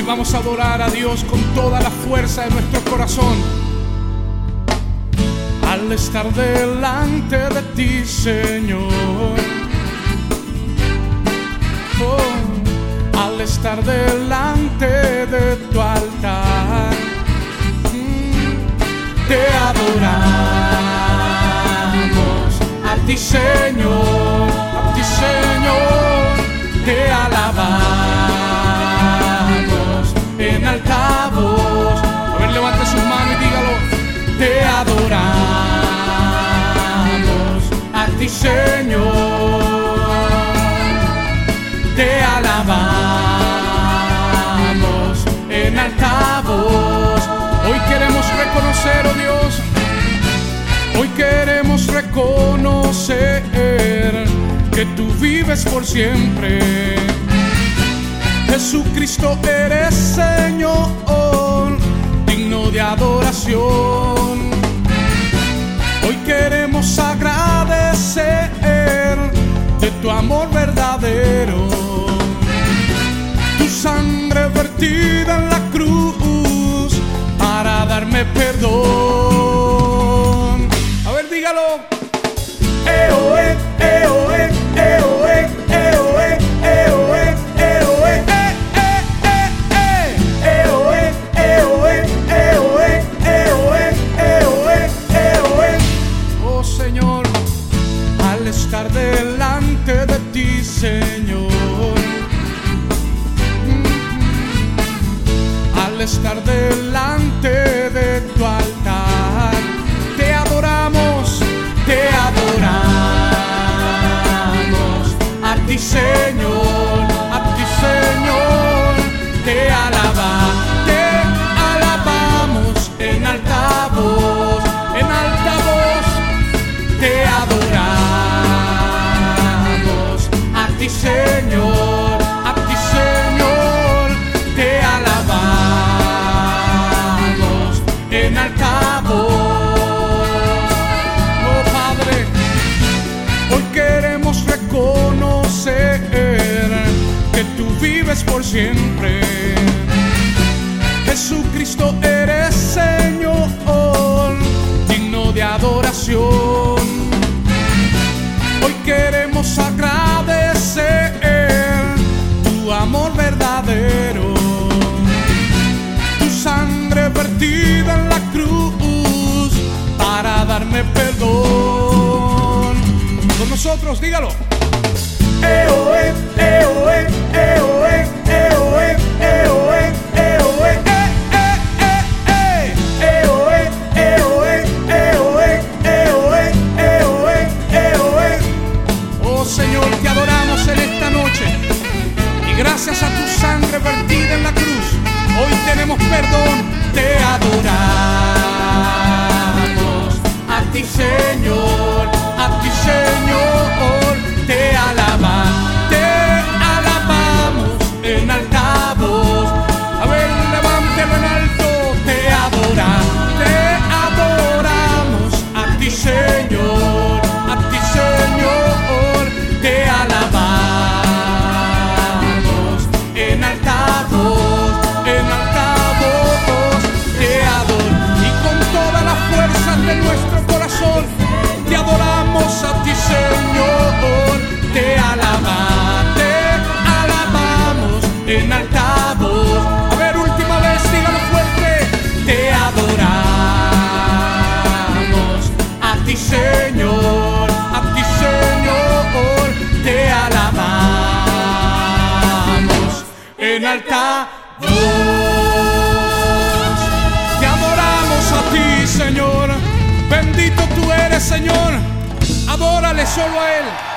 vamos a adorar a Dios con toda la fuerza de nuestro corazón. Al estar delante de ti, Señor, al estar delante de tu altar, te adoramos a ti, Señor, a ti, Señor, te alabamos en alta voz. A ver, levante sus manos y dígalo. Te adoramos a ti, Señor, te alabamos en alta voz. Hoy queremos reconocer, oh Dios, hoy queremos reconocer que tú vives por siempre. Jesucristo eres Señor, digno de adoración. Hoy queremos agradecer de tu amor verdadero, tu sangre vertida en la cruz para darme perdón. A ver, dígalo. Oh Señor, al estar delante de ti, Señor, al estar delante de tu altar, te adoramos a ti, Señor, a ti, Señor, te alabamos en alta voz, te adoramos a ti, Señor, a ti, Señor, te alabamos en alta voz. Oh Padre, hoy queremos reconocer que tú vives por siempre. Jesucristo eres Señor, digno de adoración. Hoy queremos agradecer tu amor verdadero, tu sangre vertida en la cruz para darme perdón. Con nosotros, dígalo. Oh Señor, te adoramos en esta noche y gracias a tu sangre vertida en la cruz hoy tenemos perdón. Te adoramos a ti, Señor, a ti, Señor, te alabamos en alta voz. A ver, levántelo en alto. Te adoramos a ti, Señor, a ti, Señor, te alabamos en alta voz, te adoro. Y con toda la fuerza de nuestro corazón, te adoramos a ti, Señor, te alabamos en alta voz. A ver, última vez, dígalo fuerte. Te adoramos a ti, Señor, a ti, Señor, te alabamos en alta voz. Te adoramos a ti, Señor. Bendito tú eres, Señor. Adórale solo a Él.